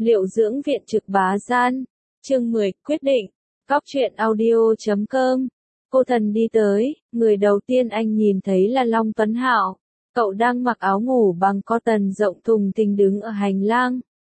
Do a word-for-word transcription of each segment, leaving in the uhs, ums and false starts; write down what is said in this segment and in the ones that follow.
Liệu dưỡng viện trực bá gian. Chương mười, quyết định. Cóc truyện audio chấm com. Cô thần đi tới, người đầu tiên anh nhìn thấy là Long Tuấn Hạo. Cậu đang mặc áo ngủ bằng cotton rộng thùng thình đứng ở hành lang.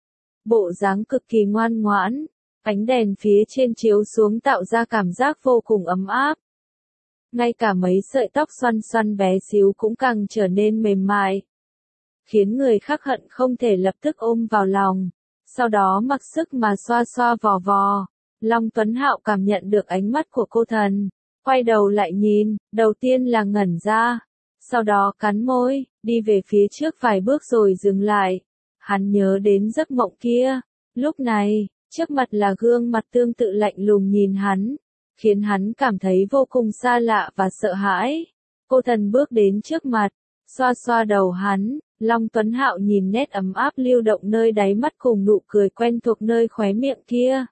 Bộ dáng cực kỳ ngoan ngoãn, ánh đèn phía trên chiếu xuống tạo ra cảm giác vô cùng ấm áp. Ngay cả mấy sợi tóc xoăn xoăn bé xíu cũng càng trở nên mềm mại, khiến người khác hận không thể lập tức ôm vào lòng, sau đó mặc sức mà xoa xoa vò vò. Long Tuấn Hạo cảm nhận được ánh mắt của cô thần, quay đầu lại nhìn, đầu tiên là ngẩn ra, sau đó cắn môi, đi về phía trước vài bước rồi dừng lại. Hắn nhớ đến giấc mộng kia, lúc này, trước mặt là gương mặt tương tự lạnh lùng nhìn hắn, khiến hắn cảm thấy vô cùng xa lạ và sợ hãi. Cô thần bước đến trước mặt, xoa xoa đầu hắn, Long Tuấn Hạo nhìn nét ấm áp lưu động nơi đáy mắt cùng nụ cười quen thuộc nơi khóe miệng kia.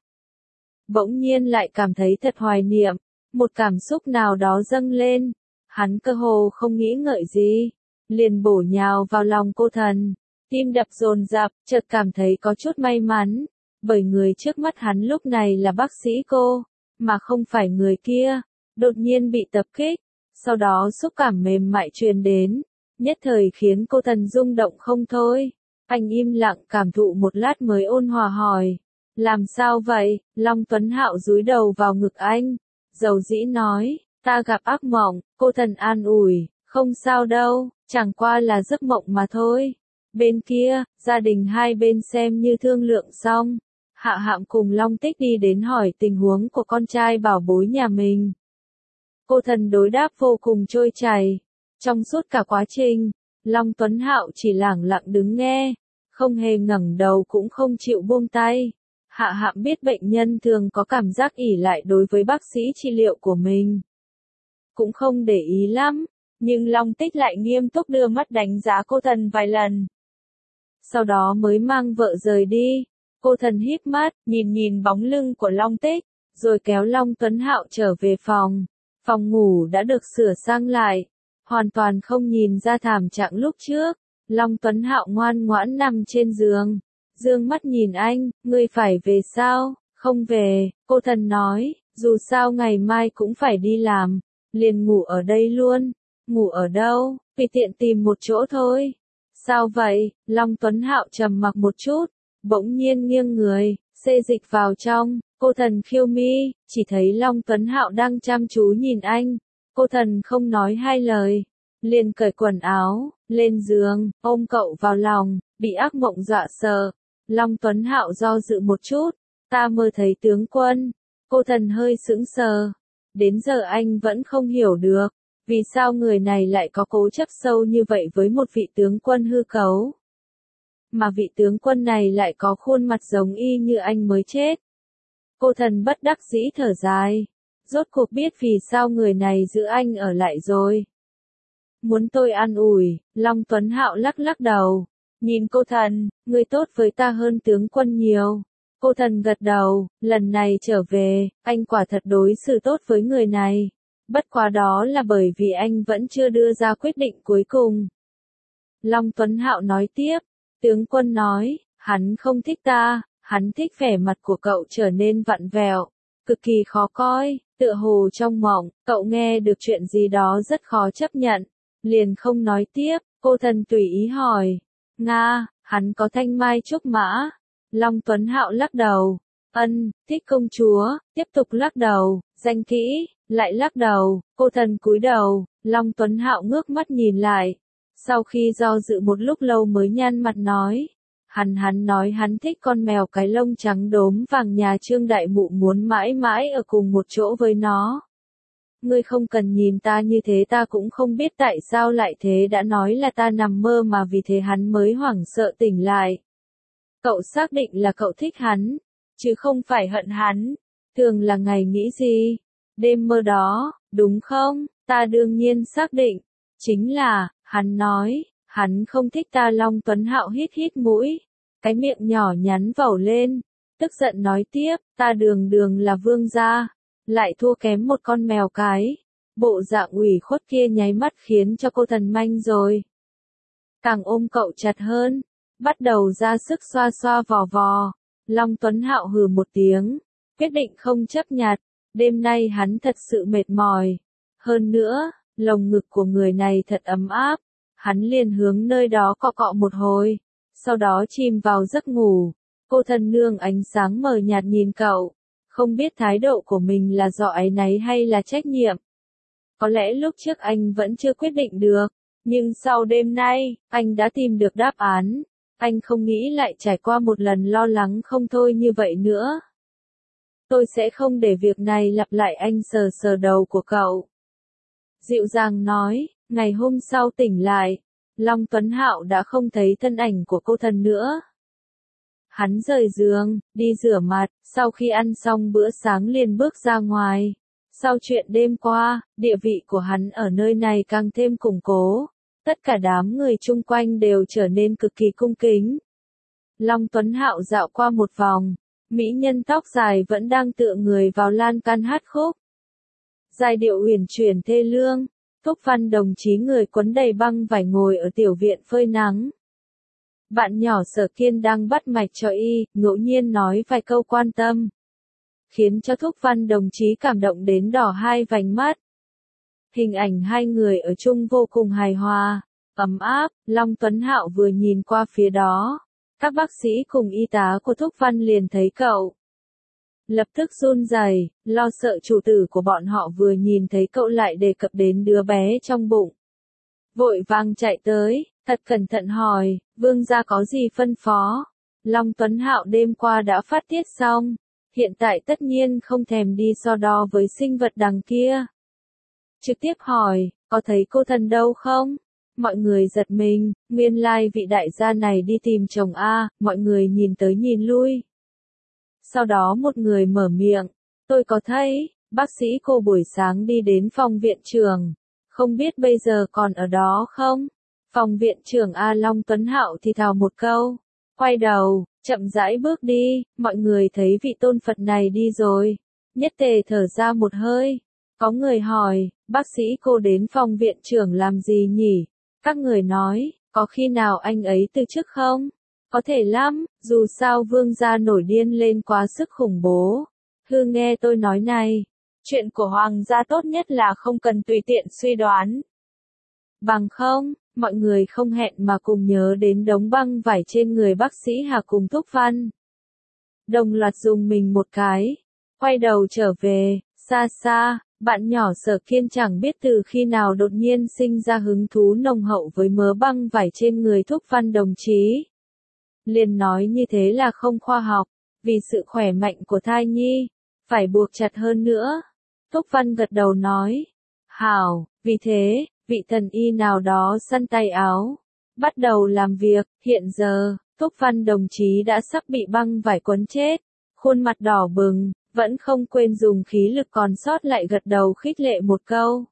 Bỗng nhiên lại cảm thấy thật hoài niệm, một cảm xúc nào đó dâng lên, hắn cơ hồ không nghĩ ngợi gì, liền bổ nhào vào lòng cô thần, tim đập dồn dập, chợt cảm thấy có chút may mắn, bởi người trước mắt hắn lúc này là bác sĩ cô, mà không phải người kia, đột nhiên bị tập kích, sau đó xúc cảm mềm mại truyền đến, nhất thời khiến cô thần rung động không thôi. Anh im lặng cảm thụ một lát mới ôn hòa hỏi, làm sao vậy? Long Tuấn Hạo dúi đầu vào ngực anh, dầu dĩ nói, ta gặp ác mộng. Cô thần an ủi, không sao đâu, chẳng qua là giấc mộng mà thôi. Bên kia, gia đình hai bên xem như thương lượng xong, Hạ Hạm cùng Long Tích đi đến hỏi tình huống của con trai bảo bối nhà mình. Cô thần đối đáp vô cùng trôi chảy. Trong suốt cả quá trình, Long Tuấn Hạo chỉ lẳng lặng đứng nghe, không hề ngẩng đầu cũng không chịu buông tay. Hạ Hạm biết bệnh nhân thường có cảm giác ỷ lại đối với bác sĩ trị liệu của mình, cũng không để ý lắm, nhưng Long Tích lại nghiêm túc đưa mắt đánh giá cô thần vài lần. Sau đó mới mang vợ rời đi. Cô thần híp mắt, nhìn nhìn bóng lưng của Long Tích, rồi kéo Long Tuấn Hạo trở về phòng. Phòng ngủ đã được sửa sang lại, hoàn toàn không nhìn ra thảm trạng lúc trước. Long Tuấn Hạo ngoan ngoãn nằm trên giường, dương mắt nhìn anh, ngươi phải về sao? Không về, cô thần nói, dù sao ngày mai cũng phải đi làm, liền ngủ ở đây luôn. Ngủ ở đâu? Tùy tiện tìm một chỗ thôi. Sao vậy? Long Tuấn Hạo trầm mặc một chút, bỗng nhiên nghiêng người, xê dịch vào trong. Cô thần khiêu mi, chỉ thấy Long Tuấn Hạo đang chăm chú nhìn anh. Cô thần không nói hai lời, liền cởi quần áo, lên giường, ôm cậu vào lòng, bị ác mộng dọa sợ. Long Tuấn Hạo do dự một chút, ta mơ thấy tướng quân. Cô thần hơi sững sờ, đến giờ anh vẫn không hiểu được, vì sao người này lại có cố chấp sâu như vậy với một vị tướng quân hư cấu. Mà vị tướng quân này lại có khuôn mặt giống y như anh mới chết. Cô thần bất đắc dĩ thở dài, rốt cuộc biết vì sao người này giữ anh ở lại rồi. Muốn tôi an ủi, Long Tuấn Hạo lắc lắc đầu, nhìn cô thần, người tốt với ta hơn tướng quân nhiều. Cô thần gật đầu, lần này trở về, anh quả thật đối xử tốt với người này. Bất quá đó là bởi vì anh vẫn chưa đưa ra quyết định cuối cùng. Long Tuấn Hạo nói tiếp, tướng quân nói, hắn không thích ta, hắn thích vẻ mặt của cậu trở nên vặn vẹo, cực kỳ khó coi, tựa hồ trong mộng, cậu nghe được chuyện gì đó rất khó chấp nhận, liền không nói tiếp. Cô thần tùy ý hỏi, Nga, hắn có thanh mai trúc mã? Long Tuấn Hạo lắc đầu, ân, thích công chúa, tiếp tục lắc đầu, danh kỹ, lại lắc đầu. Cô thần cúi đầu, Long Tuấn Hạo ngước mắt nhìn lại, sau khi do dự một lúc lâu mới nhăn mặt nói, hắn hắn nói hắn thích con mèo cái lông trắng đốm vàng nhà Trương Đại Mụ, muốn mãi mãi ở cùng một chỗ với nó. Ngươi không cần nhìn ta như thế, ta cũng không biết tại sao lại thế, đã nói là ta nằm mơ mà, vì thế hắn mới hoảng sợ tỉnh lại. Cậu xác định là cậu thích hắn, chứ không phải hận hắn. Thường là ngày nghĩ gì? Đêm mơ đó, đúng không? Ta đương nhiên xác định. Chính là, hắn nói, hắn không thích ta. Long Tuấn Hạo hít hít mũi, cái miệng nhỏ nhắn vẩu lên, tức giận nói tiếp, ta đường đường là vương gia, lại thua kém một con mèo cái. Bộ dạng ủy khuất kia nháy mắt khiến cho cô thần manh rồi. Càng ôm cậu chặt hơn, bắt đầu ra sức xoa xoa vò vò. Long Tuấn Hạo hừ một tiếng, quyết định không chấp nhặt, đêm nay hắn thật sự mệt mỏi. Hơn nữa, lồng ngực của người này thật ấm áp, hắn liền hướng nơi đó cọ cọ một hồi, sau đó chìm vào giấc ngủ. Cô thân nương ánh sáng mờ nhạt nhìn cậu, không biết thái độ của mình là do áy náy hay là trách nhiệm. Có lẽ lúc trước anh vẫn chưa quyết định được, nhưng sau đêm nay, anh đã tìm được đáp án. Anh không nghĩ lại trải qua một lần lo lắng không thôi như vậy nữa. Tôi sẽ không để việc này lặp lại, anh sờ sờ đầu của cậu. Dịu dàng nói, ngày hôm sau tỉnh lại, Long Tuấn Hạo đã không thấy thân ảnh của cô thần nữa. Hắn rời giường, đi rửa mặt, sau khi ăn xong bữa sáng liền bước ra ngoài. Sau chuyện đêm qua, địa vị của hắn ở nơi này càng thêm củng cố. Tất cả đám người chung quanh đều trở nên cực kỳ cung kính. Long Tuấn Hạo dạo qua một vòng, mỹ nhân tóc dài vẫn đang tựa người vào lan can hát khúc. Giai điệu huyền chuyển thê lương, Thúc Văn đồng chí người quấn đầy băng vải ngồi ở tiểu viện phơi nắng. Bạn nhỏ Sở Kiên đang bắt mạch cho y, ngẫu nhiên nói vài câu quan tâm, khiến cho Thúc Văn đồng chí cảm động đến đỏ hai vành mắt. Hình ảnh hai người ở chung vô cùng hài hòa, ấm áp. Long Tuấn Hạo vừa nhìn qua phía đó, các bác sĩ cùng y tá của Thúc Văn liền thấy cậu, lập tức run rẩy, lo sợ chủ tử của bọn họ vừa nhìn thấy cậu lại đề cập đến đứa bé trong bụng. Vội vàng chạy tới, thật cẩn thận hỏi, vương gia có gì phân phó? Long Tuấn Hạo đêm qua đã phát tiết xong, hiện tại tất nhiên không thèm đi so đo với sinh vật đằng kia. Trực tiếp hỏi, có thấy cô thần đâu không? Mọi người giật mình, nguyên lai vị đại gia này đi tìm chồng a, mọi người nhìn tới nhìn lui. Sau đó một người mở miệng, tôi có thấy, bác sĩ cô buổi sáng đi đến phòng viện trưởng, không biết bây giờ còn ở đó không? Phòng viện trưởng A. Long Tuấn Hạo thì thào một câu, quay đầu, chậm rãi bước đi, mọi người thấy vị tôn Phật này đi rồi, nhất tề thở ra một hơi. Có người hỏi, bác sĩ cô đến phòng viện trưởng làm gì nhỉ? Các người nói, có khi nào anh ấy từ chức không? Có thể lắm, dù sao vương gia nổi điên lên quá sức khủng bố. Hư nghe tôi nói này, chuyện của hoàng gia tốt nhất là không cần tùy tiện suy đoán. Bằng không, mọi người không hẹn mà cùng nhớ đến đống băng vải trên người bác sĩ Hà cùng Thúc Văn. Đồng loạt dùng mình một cái, quay đầu trở về, xa xa. Bạn nhỏ Sở Kiên chẳng biết từ khi nào đột nhiên sinh ra hứng thú nồng hậu với mớ băng vải trên người Thúc Văn đồng chí. Liền nói như thế là không khoa học, vì sự khỏe mạnh của thai nhi, phải buộc chặt hơn nữa. Thúc Văn gật đầu nói, hảo, vì thế, vị thần y nào đó săn tay áo, bắt đầu làm việc. Hiện giờ, Thúc Văn đồng chí đã sắp bị băng vải quấn chết, khuôn mặt đỏ bừng. Vẫn không quên dùng khí lực còn sót lại gật đầu khích lệ một câu.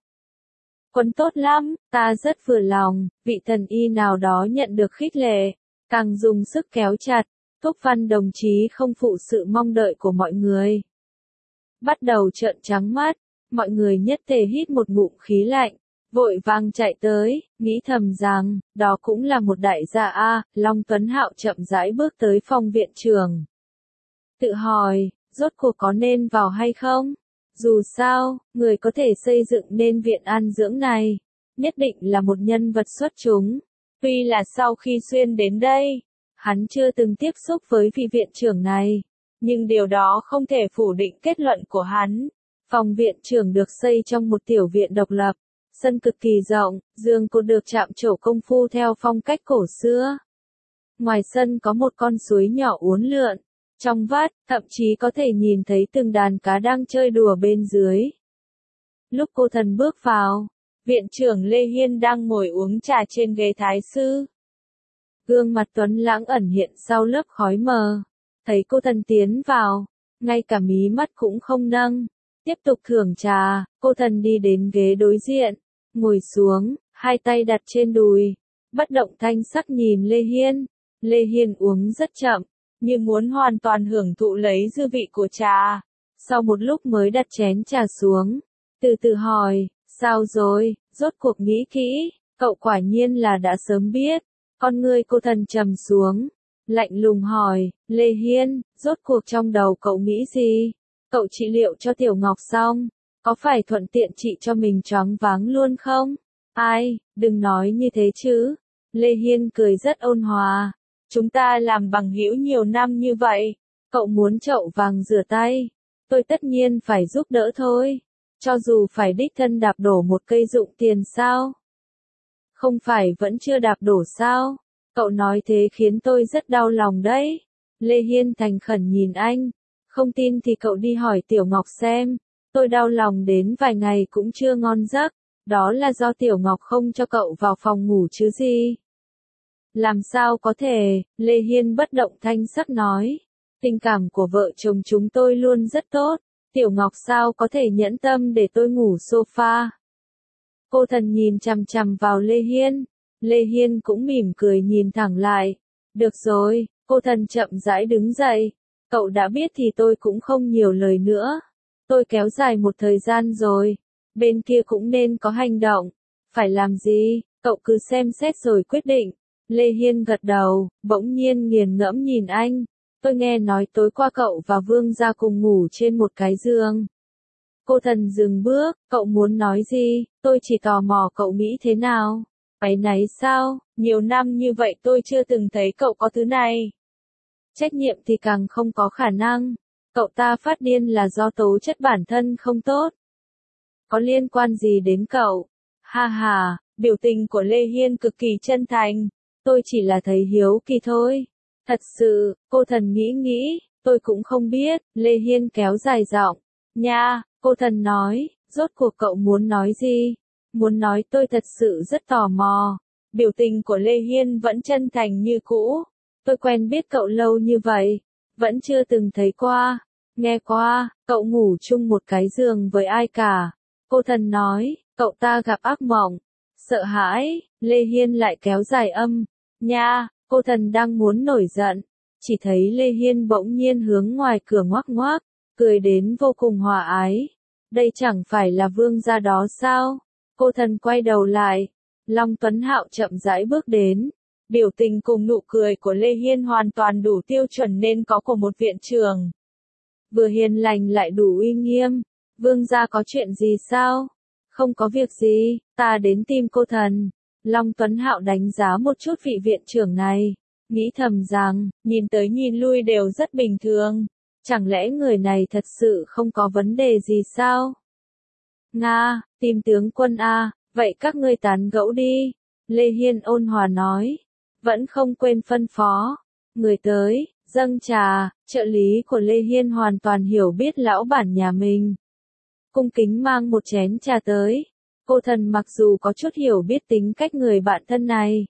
Quấn tốt lắm, ta rất vừa lòng. Vị thần y nào đó nhận được khích lệ, càng dùng sức kéo chặt. Thúc Văn đồng chí không phụ sự mong đợi của mọi người, bắt đầu trợn trắng mắt. Mọi người nhất tề hít một ngụm khí lạnh, vội vàng chạy tới, nghĩ thầm rằng, đó cũng là một đại gia a. Long Tuấn Hạo chậm rãi bước tới phòng viện trưởng, tự hỏi, rốt cuộc có nên vào hay không? Dù sao, người có thể xây dựng nên viện an dưỡng này, nhất định là một nhân vật xuất chúng. Tuy là sau khi xuyên đến đây, hắn chưa từng tiếp xúc với vị viện trưởng này, nhưng điều đó không thể phủ định kết luận của hắn. Phòng viện trưởng được xây trong một tiểu viện độc lập, sân cực kỳ rộng, giường cột được chạm trổ công phu theo phong cách cổ xưa. Ngoài sân có một con suối nhỏ uốn lượn. Trong vắt, thậm chí có thể nhìn thấy từng đàn cá đang chơi đùa bên dưới. Lúc cô thần bước vào, viện trưởng Lê Hiên đang ngồi uống trà trên ghế thái sư. Gương mặt tuấn lãng ẩn hiện sau lớp khói mờ. Thấy cô thần tiến vào, ngay cả mí mắt cũng không nâng. Tiếp tục thưởng trà, cô thần đi đến ghế đối diện, ngồi xuống, hai tay đặt trên đùi, bất động thanh sắc nhìn Lê Hiên. Lê Hiên uống rất chậm, như muốn hoàn toàn hưởng thụ lấy dư vị của trà. Sau một lúc mới đặt chén trà xuống, từ từ hỏi, sao rồi, rốt cuộc nghĩ kỹ, cậu quả nhiên là đã sớm biết. Con ngươi cô thần trầm xuống, lạnh lùng hỏi, Lê Hiên, rốt cuộc trong đầu cậu nghĩ gì? Cậu trị liệu cho Tiểu Ngọc xong, có phải thuận tiện trị cho mình choáng váng luôn không? Ai, đừng nói như thế chứ. Lê Hiên cười rất ôn hòa. Chúng ta làm bằng hữu nhiều năm như vậy, cậu muốn chậu vàng rửa tay, tôi tất nhiên phải giúp đỡ thôi. Cho dù phải đích thân đạp đổ một cây dụng tiền sao? Không phải vẫn chưa đạp đổ sao? Cậu nói thế khiến tôi rất đau lòng đấy. Lê Hiên thành khẩn nhìn anh. Không tin thì cậu đi hỏi Tiểu Ngọc xem. Tôi đau lòng đến vài ngày cũng chưa ngon giấc. Đó là do Tiểu Ngọc không cho cậu vào phòng ngủ chứ gì. Làm sao có thể, Lê Hiên bất động thanh sắc nói. Tình cảm của vợ chồng chúng tôi luôn rất tốt. Tiểu Ngọc sao có thể nhẫn tâm để tôi ngủ sofa. Cô thần nhìn chằm chằm vào Lê Hiên. Lê Hiên cũng mỉm cười nhìn thẳng lại. Được rồi, cô thần chậm rãi đứng dậy. Cậu đã biết thì tôi cũng không nhiều lời nữa. Tôi kéo dài một thời gian rồi. Bên kia cũng nên có hành động. Phải làm gì, cậu cứ xem xét rồi quyết định. Lê Hiên gật đầu, bỗng nhiên nghiền ngẫm nhìn anh. Tôi nghe nói tối qua cậu và Vương gia cùng ngủ trên một cái giường. Cô thần dừng bước, cậu muốn nói gì, tôi chỉ tò mò cậu nghĩ thế nào. Áy náy sao, nhiều năm như vậy tôi chưa từng thấy cậu có thứ này. Trách nhiệm thì càng không có khả năng. Cậu ta phát điên là do tố chất bản thân không tốt. Có liên quan gì đến cậu? Ha ha, biểu tình của Lê Hiên cực kỳ chân thành. Tôi chỉ là thấy hiếu kỳ thôi. Thật sự, cô thần nghĩ nghĩ, tôi cũng không biết. Lê Hiên kéo dài giọng. Nha, cô thần nói, rốt cuộc cậu muốn nói gì? Muốn nói tôi thật sự rất tò mò. Biểu tình của Lê Hiên vẫn chân thành như cũ. Tôi quen biết cậu lâu như vậy, vẫn chưa từng thấy qua, nghe qua, cậu ngủ chung một cái giường với ai cả. Cô thần nói, cậu ta gặp ác mộng. Sợ hãi, Lê Hiên lại kéo dài âm. Nha, cô thần đang muốn nổi giận. Chỉ thấy Lê Hiên bỗng nhiên hướng ngoài cửa ngoác ngoác, cười đến vô cùng hòa ái. Đây chẳng phải là Vương gia đó sao? Cô thần quay đầu lại. Long Tuấn Hạo chậm rãi bước đến. Biểu tình cùng nụ cười của Lê Hiên hoàn toàn đủ tiêu chuẩn nên có của một viện trưởng. Vừa hiền lành lại đủ uy nghiêm. Vương gia có chuyện gì sao? Không có việc gì, ta đến tìm cô thần. Long Tuấn Hạo đánh giá một chút vị viện trưởng này. Nghĩ thầm rằng, nhìn tới nhìn lui đều rất bình thường. Chẳng lẽ người này thật sự không có vấn đề gì sao? Nga, tìm tướng quân A, vậy các ngươi tán gẫu đi. Lê Hiên ôn hòa nói. Vẫn không quên phân phó. Người tới, dâng trà, trợ lý của Lê Hiên hoàn toàn hiểu biết lão bản nhà mình. Cung kính mang một chén trà tới. Cô thần mặc dù có chút hiểu biết tính cách người bạn thân này.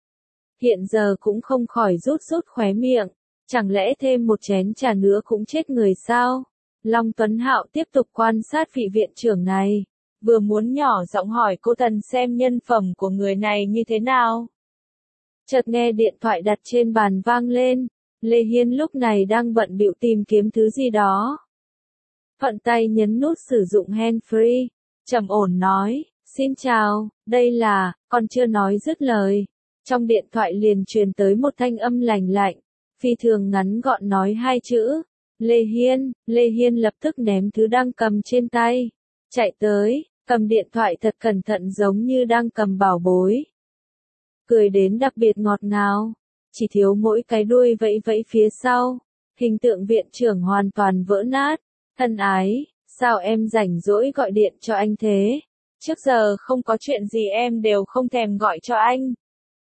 Hiện giờ cũng không khỏi rút rút khóe miệng. Chẳng lẽ thêm một chén trà nữa cũng chết người sao? Long Tuấn Hạo tiếp tục quan sát vị viện trưởng này. Vừa muốn nhỏ giọng hỏi cô thần xem nhân phẩm của người này như thế nào. Chợt nghe điện thoại đặt trên bàn vang lên. Lê Hiên lúc này đang bận bịu tìm kiếm thứ gì đó. Thuận tay nhấn nút sử dụng hands-free. Trầm ổn nói, xin chào, đây là, còn chưa nói dứt lời. Trong điện thoại liền truyền tới một thanh âm lành lạnh. Phi thường ngắn gọn nói hai chữ. Lê Hiên, Lê Hiên lập tức ném thứ đang cầm trên tay. Chạy tới, cầm điện thoại thật cẩn thận giống như đang cầm bảo bối. Cười đến đặc biệt ngọt ngào. Chỉ thiếu mỗi cái đuôi vẫy vẫy phía sau. Hình tượng viện trưởng hoàn toàn vỡ nát. Thân ái, sao em rảnh rỗi gọi điện cho anh thế? Trước giờ không có chuyện gì em đều không thèm gọi cho anh.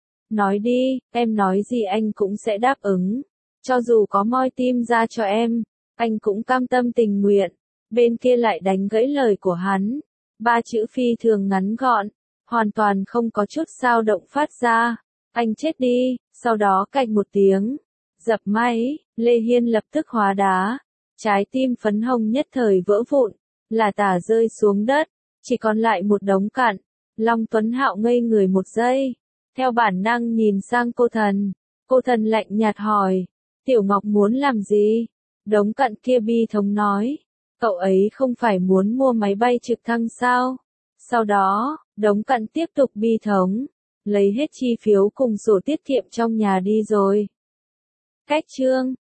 Nói đi, em nói gì anh cũng sẽ đáp ứng. Cho dù có moi tim ra cho em, anh cũng cam tâm tình nguyện. Bên kia lại đánh gãy lời của hắn. Ba chữ phi thường ngắn gọn, hoàn toàn không có chút dao động phát ra. Anh chết đi, sau đó cạch một tiếng. Dập máy, Lê Hiên lập tức hóa đá. Trái tim phấn hồng nhất thời vỡ vụn, là tả rơi xuống đất, chỉ còn lại một đống cặn. Long Tuấn Hạo ngây người một giây, theo bản năng nhìn sang cô thần. Cô thần lạnh nhạt hỏi, Tiểu Ngọc muốn làm gì? Đống cặn kia bi thống nói, cậu ấy không phải muốn mua máy bay trực thăng sao? Sau đó, đống cặn tiếp tục bi thống, lấy hết chi phiếu cùng sổ tiết kiệm trong nhà đi rồi. Cách chương